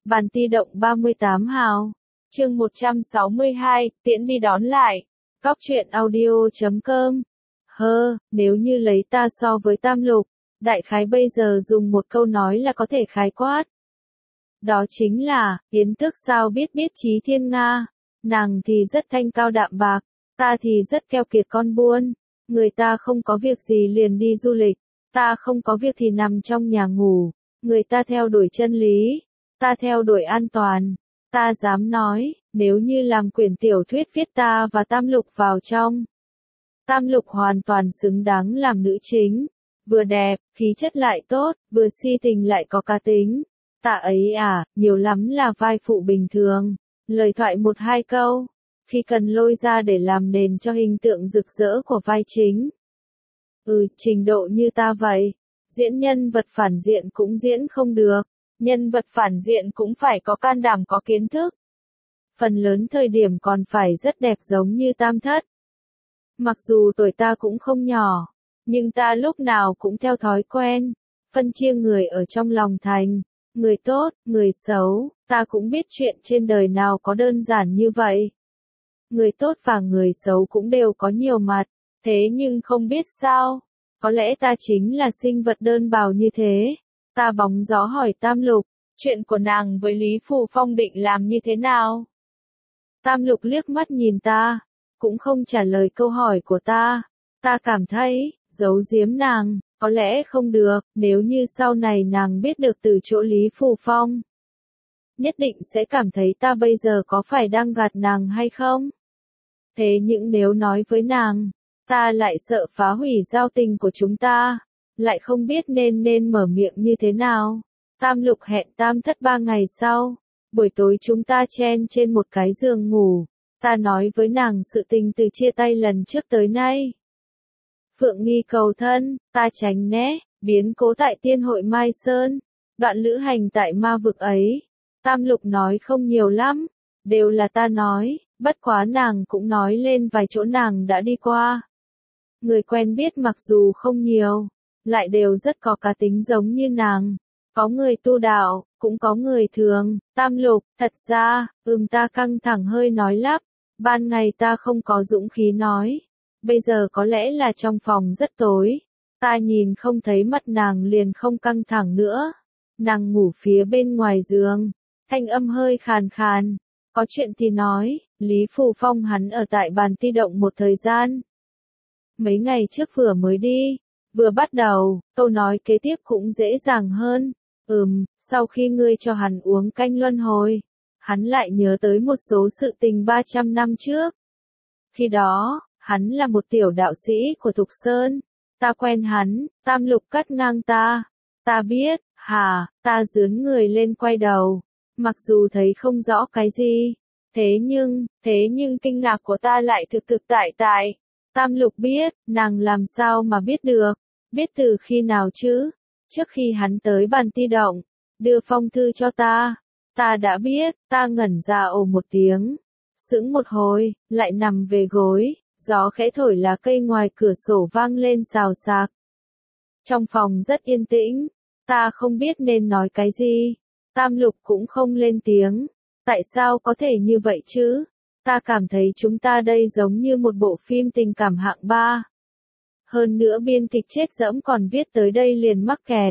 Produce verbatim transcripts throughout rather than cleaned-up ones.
Bàn ti động ba mươi tám hào. Chương một trăm sáu mươi hai, tiễn đi đón lại. Cóc truyện audio chấm com. Hơ, nếu như lấy ta so với Tam Lục, đại khái bây giờ dùng một câu nói là có thể khái quát. Đó chính là, Yến Tước sao biết biết trí thiên nga. Nàng thì rất thanh cao đạm bạc, ta thì rất keo kiệt con buôn. Người ta không có việc gì liền đi du lịch, ta không có việc thì nằm trong nhà ngủ. Người ta theo đuổi chân lý, ta theo đuổi an toàn. Ta dám nói, nếu như làm quyển tiểu thuyết viết ta và Tam Lục vào trong. Tam Lục hoàn toàn xứng đáng làm nữ chính. Vừa đẹp, khí chất lại tốt, vừa si tình lại có cá tính. Ta ấy à, nhiều lắm là vai phụ bình thường. Lời thoại một hai câu, khi cần lôi ra để làm nền cho hình tượng rực rỡ của vai chính. Ừ, trình độ như ta vậy. Diễn nhân vật phản diện cũng diễn không được. Nhân vật phản diện cũng phải có can đảm có kiến thức. Phần lớn thời điểm còn phải rất đẹp giống như Tam Thất. Mặc dù tuổi ta cũng không nhỏ, nhưng ta lúc nào cũng theo thói quen, phân chia người ở trong lòng thành, người tốt, người xấu, ta cũng biết chuyện trên đời nào có đơn giản như vậy. Người tốt và người xấu cũng đều có nhiều mặt, thế nhưng không biết sao, có lẽ ta chính là sinh vật đơn bào như thế. Ta bóng gió hỏi Tam Lục, chuyện của nàng với Lý Phù Phong định làm như thế nào? Tam Lục liếc mắt nhìn ta, cũng không trả lời câu hỏi của ta. Ta cảm thấy, giấu giếm nàng, có lẽ không được, nếu như sau này nàng biết được từ chỗ Lý Phù Phong. Nhất định sẽ cảm thấy ta bây giờ có phải đang gạt nàng hay không? Thế nhưng nếu nói với nàng, ta lại sợ phá hủy giao tình của chúng ta, lại không biết nên nên mở miệng như thế nào. Tam Lục hẹn Tam Thất ba ngày sau, buổi tối chúng ta chen trên một cái giường ngủ, ta nói với nàng sự tình từ chia tay lần trước tới nay. Phượng nghi cầu thân, ta tránh né, biến cố tại tiên hội Mai Sơn, đoạn lữ hành tại ma vực ấy. Tam Lục nói không nhiều lắm, đều là ta nói, bất quá nàng cũng nói lên vài chỗ nàng đã đi qua. Người quen biết mặc dù không nhiều, lại đều rất có cá tính giống như nàng. Có người tu đạo, cũng có người thường. Tam Lục, thật ra, ừm ta căng thẳng hơi nói lắp. Ban ngày ta không có dũng khí nói. Bây giờ có lẽ là trong phòng rất tối. Ta nhìn không thấy mặt nàng liền không căng thẳng nữa. Nàng ngủ phía bên ngoài giường. Thanh âm hơi khàn khàn. Có chuyện thì nói, Lý Phù Phong hắn ở tại bàn ti động một thời gian. Mấy ngày trước vừa mới đi. Vừa bắt đầu, câu nói kế tiếp cũng dễ dàng hơn. Ừm, sau khi ngươi cho hắn uống canh luân hồi, hắn lại nhớ tới một số sự tình ba trăm năm trước. Khi đó, hắn là một tiểu đạo sĩ của Thục Sơn. Ta quen hắn, Tam Lục cắt ngang ta. Ta biết, hả, ta dướn người lên quay đầu. Mặc dù thấy không rõ cái gì. Thế nhưng, thế nhưng kinh ngạc của ta lại thực thực tại tại. Tam Lục biết, nàng làm sao mà biết được. Biết từ khi nào chứ? Trước khi hắn tới bàn ti động, đưa phong thư cho ta. Ta đã biết, ta ngẩn ra ồ một tiếng. Sững một hồi, lại nằm về gối, gió khẽ thổi lá cây ngoài cửa sổ vang lên xào xạc. Trong phòng rất yên tĩnh, ta không biết nên nói cái gì. Tam Lục cũng không lên tiếng. Tại sao có thể như vậy chứ? Ta cảm thấy chúng ta đây giống như một bộ phim tình cảm hạng ba. Hơn nữa biên kịch chết dẫm còn viết tới đây liền mắc kẹt.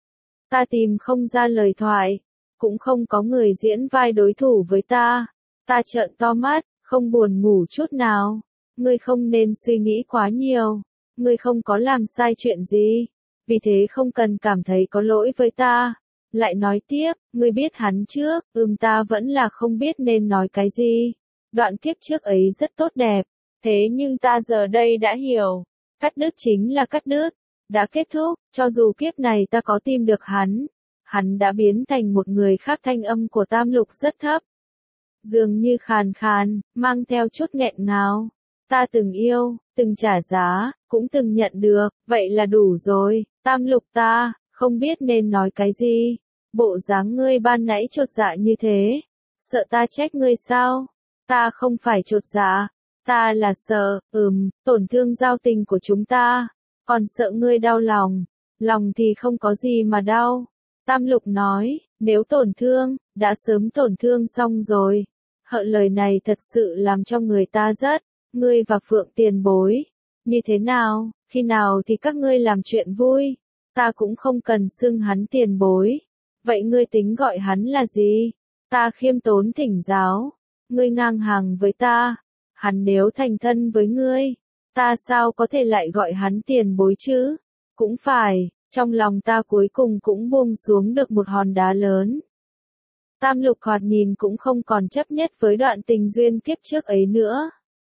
Ta tìm không ra lời thoại, cũng không có người diễn vai đối thủ với ta. Ta trợn to mắt, không buồn ngủ chút nào. Ngươi không nên suy nghĩ quá nhiều, ngươi không có làm sai chuyện gì, vì thế không cần cảm thấy có lỗi với ta. Lại nói tiếp, ngươi biết hắn trước, ừm ta vẫn là không biết nên nói cái gì. Đoạn kiếp trước ấy rất tốt đẹp, thế nhưng ta giờ đây đã hiểu. Cắt đứt chính là cắt đứt, đã kết thúc, cho dù kiếp này ta có tìm được hắn, hắn đã biến thành một người khác. Thanh âm của Tam Lục rất thấp, dường như khàn khàn, mang theo chút nghẹn ngào. Ta từng yêu, từng trả giá, cũng từng nhận được, vậy là đủ rồi. Tam Lục ta, không biết nên nói cái gì. Bộ dáng ngươi ban nãy chột dạ như thế, sợ ta trách ngươi sao? Ta không phải chột dạ. Ta là sợ, ừm, tổn thương giao tình của chúng ta, còn sợ ngươi đau lòng. Lòng thì không có gì mà đau. Tam Lục nói, Nếu tổn thương, đã sớm tổn thương xong rồi. Hợ lời này thật sự làm cho người ta rất, ngươi và Phượng tiền bối. Như thế nào, khi nào thì các ngươi làm chuyện vui? Ta cũng không cần xưng hắn tiền bối. Vậy ngươi tính gọi hắn là gì? Ta khiêm tốn thỉnh giáo. Ngươi ngang hàng với ta. Hắn nếu thành thân với ngươi, ta sao có thể lại gọi hắn tiền bối chứ? Cũng phải, trong lòng ta cuối cùng cũng buông xuống được một hòn đá lớn. Tam Lục Hoạt nhìn cũng không còn chấp nhất với đoạn tình duyên kiếp trước ấy nữa.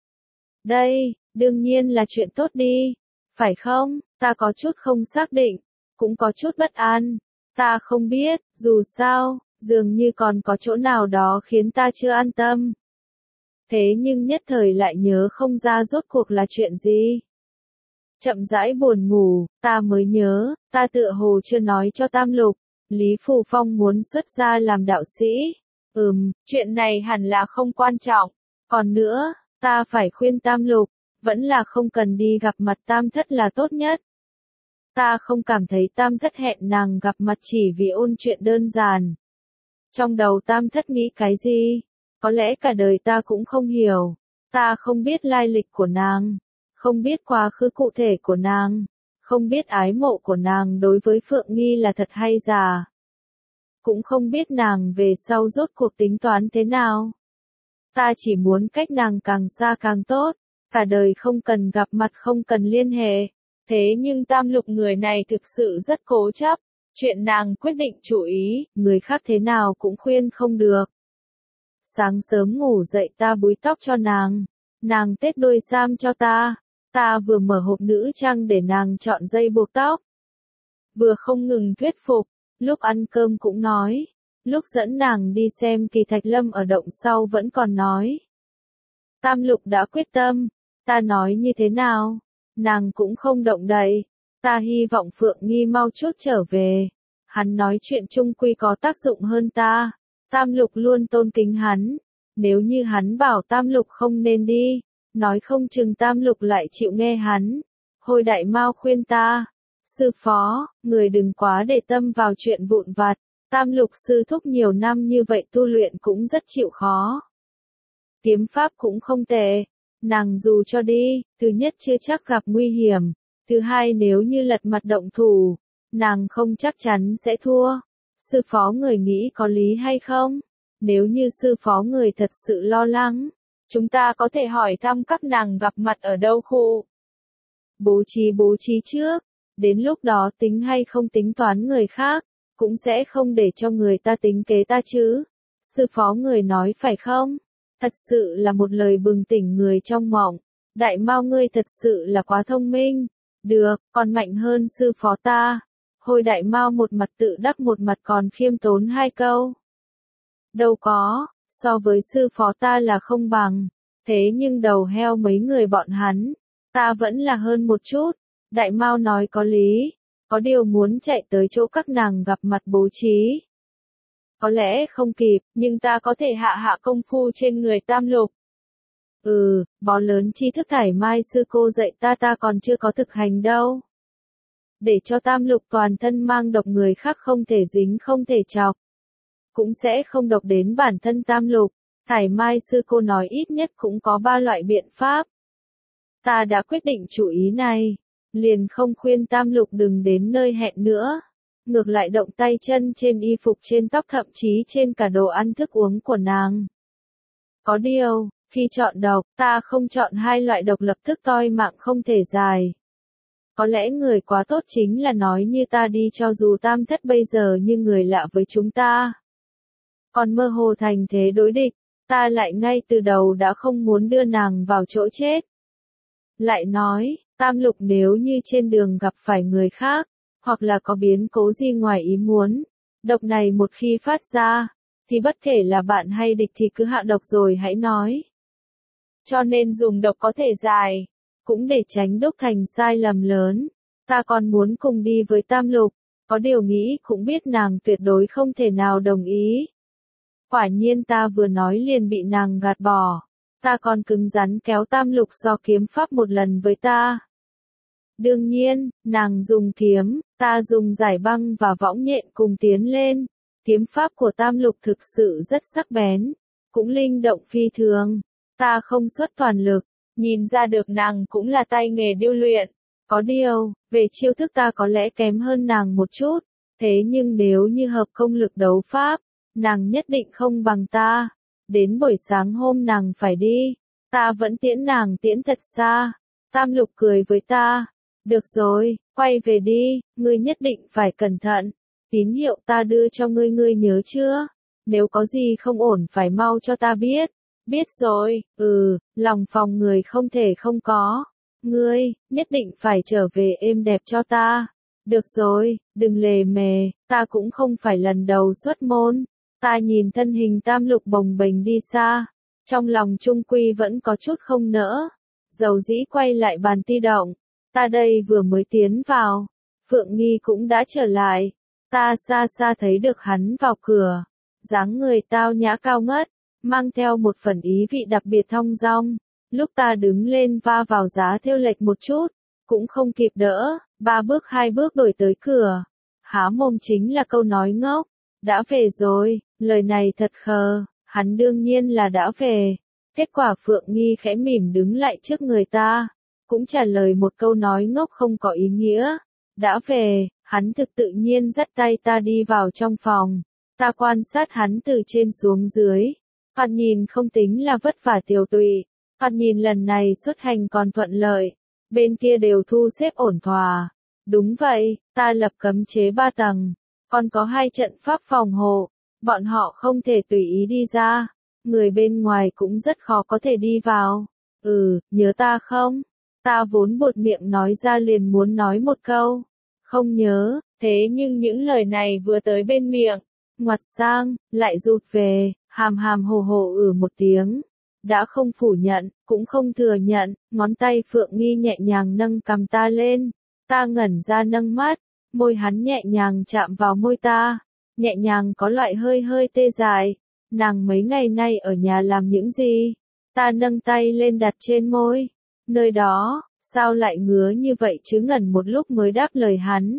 Đây, đương nhiên là chuyện tốt đi. Phải không? Ta có chút không xác định. Cũng có chút bất an. Ta không biết, dù sao, dường như còn có chỗ nào đó khiến ta chưa an tâm. Thế nhưng nhất thời lại nhớ không ra rốt cuộc là chuyện gì. Chậm rãi buồn ngủ, ta mới nhớ, ta tựa hồ chưa nói cho Tam Lục. Lý Phù Phong muốn xuất gia làm đạo sĩ. Ừm, chuyện này hẳn là không quan trọng. Còn nữa, ta phải khuyên Tam Lục, vẫn là không cần đi gặp mặt Tam Thất là tốt nhất. Ta không cảm thấy Tam Thất hẹn nàng gặp mặt chỉ vì ôn chuyện đơn giản. Trong đầu Tam Thất nghĩ cái gì? Có lẽ cả đời ta cũng không hiểu. Ta không biết lai lịch của nàng, không biết quá khứ cụ thể của nàng, không biết ái mộ của nàng đối với Phượng Nghi là thật hay giả. Cũng không biết nàng về sau rốt cuộc tính toán thế nào. Ta chỉ muốn cách nàng càng xa càng tốt, cả đời không cần gặp mặt không cần liên hệ. Thế nhưng Tam Lục người này thực sự rất cố chấp, chuyện nàng quyết định chủ ý, người khác thế nào cũng khuyên không được. Sáng sớm ngủ dậy ta búi tóc cho nàng, nàng tết đôi sam cho ta, ta vừa mở hộp nữ trang để nàng chọn dây buộc tóc. Vừa không ngừng thuyết phục, lúc ăn cơm cũng nói, lúc dẫn nàng đi xem Kỳ Thạch Lâm ở động sau vẫn còn nói. Tam Lục đã quyết tâm, ta nói như thế nào, nàng cũng không động đậy, ta hy vọng Phượng Nghi mau chút trở về. Hắn nói chuyện chung quy có tác dụng hơn ta. Tam Lục luôn tôn kính hắn. Nếu như hắn bảo Tam Lục không nên đi, nói không chừng Tam Lục lại chịu nghe hắn. Hồi Đại Mao khuyên ta, sư phó, người đừng quá để tâm vào chuyện vụn vặt. Tam Lục sư thúc nhiều năm như vậy tu luyện cũng rất chịu khó. Kiếm pháp cũng không tệ. Nàng dù cho đi, thứ nhất chưa chắc gặp nguy hiểm. Thứ hai nếu như lật mặt động thủ, nàng không chắc chắn sẽ thua. Sư phó người nghĩ có lý hay không? Nếu như sư phó người thật sự lo lắng, chúng ta có thể hỏi thăm các nàng gặp mặt ở đâu khu. Bố trí bố trí trước, đến lúc đó tính hay không tính toán người khác, cũng sẽ không để cho người ta tính kế ta chứ. Sư phó người nói phải không? Thật sự là một lời bừng tỉnh người trong mộng. Đại Mao ngươi thật sự là quá thông minh. Được, còn mạnh hơn sư phó ta. Hồi Đại Mao một mặt tự đắc một mặt còn khiêm tốn hai câu. Đâu có, so với sư phó ta là không bằng. Thế nhưng đầu heo mấy người bọn hắn, ta vẫn là hơn một chút. Đại Mao nói có lý. Có điều muốn chạy tới chỗ các nàng gặp mặt bố trí. Có lẽ không kịp, nhưng ta có thể hạ hạ công phu trên người Tam Lục. Ừ, bó lớn tri thức thải mai sư cô dạy ta ta còn chưa có thực hành đâu. Để cho Tam Lục toàn thân mang độc người khác không thể dính không thể chọc. Cũng sẽ không độc đến bản thân Tam Lục. Thải mai sư cô nói ít nhất cũng có ba loại biện pháp. Ta đã quyết định chủ ý này. Liền không khuyên Tam Lục đừng đến nơi hẹn nữa. Ngược lại động tay chân trên y phục trên tóc thậm chí trên cả đồ ăn thức uống của nàng. Có điều, khi chọn độc, ta không chọn hai loại độc lập tức toi mạng không thể dài. Có lẽ người quá tốt chính là nói như ta đi cho dù Tam Thất bây giờ như người lạ với chúng ta. Còn mơ hồ thành thế đối địch, ta lại ngay từ đầu đã không muốn đưa nàng vào chỗ chết. Lại nói, Tam Lục nếu như trên đường gặp phải người khác, hoặc là có biến cố gì ngoài ý muốn, độc này một khi phát ra, thì bất kể là bạn hay địch thì cứ hạ độc rồi hãy nói. Cho nên dùng độc có thể dài, cũng để tránh đúc thành sai lầm lớn. Ta còn muốn cùng đi với Tam Lục, có điều nghĩ cũng biết nàng tuyệt đối không thể nào đồng ý. Quả nhiên ta vừa nói liền bị nàng gạt bỏ. Ta còn cứng rắn kéo Tam Lục so kiếm pháp một lần với ta. Đương nhiên, nàng dùng kiếm, ta dùng giải băng và võng nhện cùng tiến lên. Kiếm pháp của Tam Lục thực sự rất sắc bén, cũng linh động phi thường. Ta không xuất toàn lực, nhìn ra được nàng cũng là tay nghề điêu luyện. Có điều, về chiêu thức ta có lẽ kém hơn nàng một chút, thế nhưng nếu như hợp công lực đấu pháp, nàng nhất định không bằng ta. Đến buổi sáng hôm nàng phải đi, ta vẫn tiễn nàng tiễn thật xa. Tam Lục cười với ta, được rồi, quay về đi, ngươi nhất định phải cẩn thận. Tín hiệu ta đưa cho ngươi ngươi nhớ chưa? Nếu có gì không ổn phải mau cho ta biết. Biết rồi, ừ, lòng phòng người không thể không có. Ngươi, nhất định phải trở về êm đẹp cho ta. Được rồi, đừng lề mề, ta cũng không phải lần đầu xuất môn. Ta nhìn thân hình Tam Lục bồng bềnh đi xa, trong lòng trung quy vẫn có chút không nỡ. Dầu dĩ quay lại bàn ti động, ta đây vừa mới tiến vào, Phượng Nghi cũng đã trở lại. Ta xa xa thấy được hắn vào cửa, dáng người tao nhã cao ngất, mang theo một phần ý vị đặc biệt thong dong. Lúc ta đứng lên va vào giá thêu lệch một chút, cũng không kịp đỡ, ba bước hai bước đổi tới cửa. Há mồm chính là câu nói ngốc, đã về rồi, lời này thật khờ, hắn đương nhiên là đã về. Kết quả Phượng Nghi khẽ mỉm đứng lại trước người ta, cũng trả lời một câu nói ngốc không có ý nghĩa. Đã về, hắn thực tự nhiên dắt tay ta đi vào trong phòng. Ta quan sát hắn từ trên xuống dưới. Thoạt nhìn không tính là vất vả tiều tụy. Thoạt nhìn lần này xuất hành còn thuận lợi. Bên kia đều thu xếp ổn thỏa. Đúng vậy, ta lập cấm chế ba tầng. Còn có hai trận pháp phòng hộ. Bọn họ không thể tùy ý đi ra. Người bên ngoài cũng rất khó có thể đi vào. Ừ, nhớ ta không? Ta vốn buột miệng nói ra liền muốn nói một câu. Không nhớ, thế nhưng những lời này vừa tới bên miệng, ngoặt sang, lại rụt về, hàm hàm hồ hồ ử một tiếng. Đã không phủ nhận, cũng không thừa nhận, ngón tay Phượng Nghi nhẹ nhàng nâng cầm ta lên. Ta ngẩn ra nâng mắt, môi hắn nhẹ nhàng chạm vào môi ta, nhẹ nhàng có loại hơi hơi tê dại. Nàng mấy ngày nay ở nhà làm những gì? Ta nâng tay lên đặt trên môi. Nơi đó, sao lại ngứa như vậy chứ, ngẩn một lúc mới đáp lời hắn.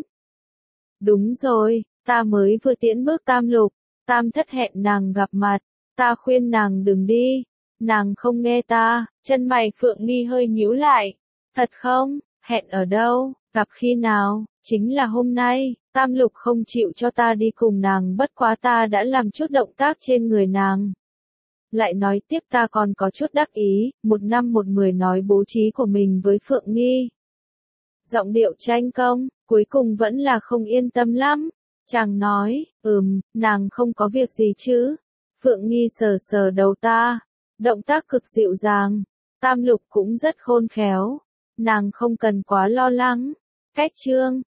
Đúng rồi, ta mới vừa tiễn bước Tam Lục, Tam Thất hẹn nàng gặp mặt, ta khuyên nàng đừng đi, nàng không nghe ta, chân mày Phượng Nghi hơi nhíu lại. Thật không, hẹn ở đâu, gặp khi nào? Chính là hôm nay. Tam Lục không chịu cho ta đi cùng nàng, bất quá ta đã làm chút động tác trên người nàng. Lại nói tiếp ta còn có chút đắc ý, một năm một mười nói bố trí của mình với Phượng Nghi. Giọng điệu tranh công, cuối cùng vẫn là không yên tâm lắm. Chàng nói, ừm, nàng không có việc gì chứ. Phượng Nghi sờ sờ đầu ta, động tác cực dịu dàng. Tam Lục cũng rất khôn khéo, nàng không cần quá lo lắng. Cách chương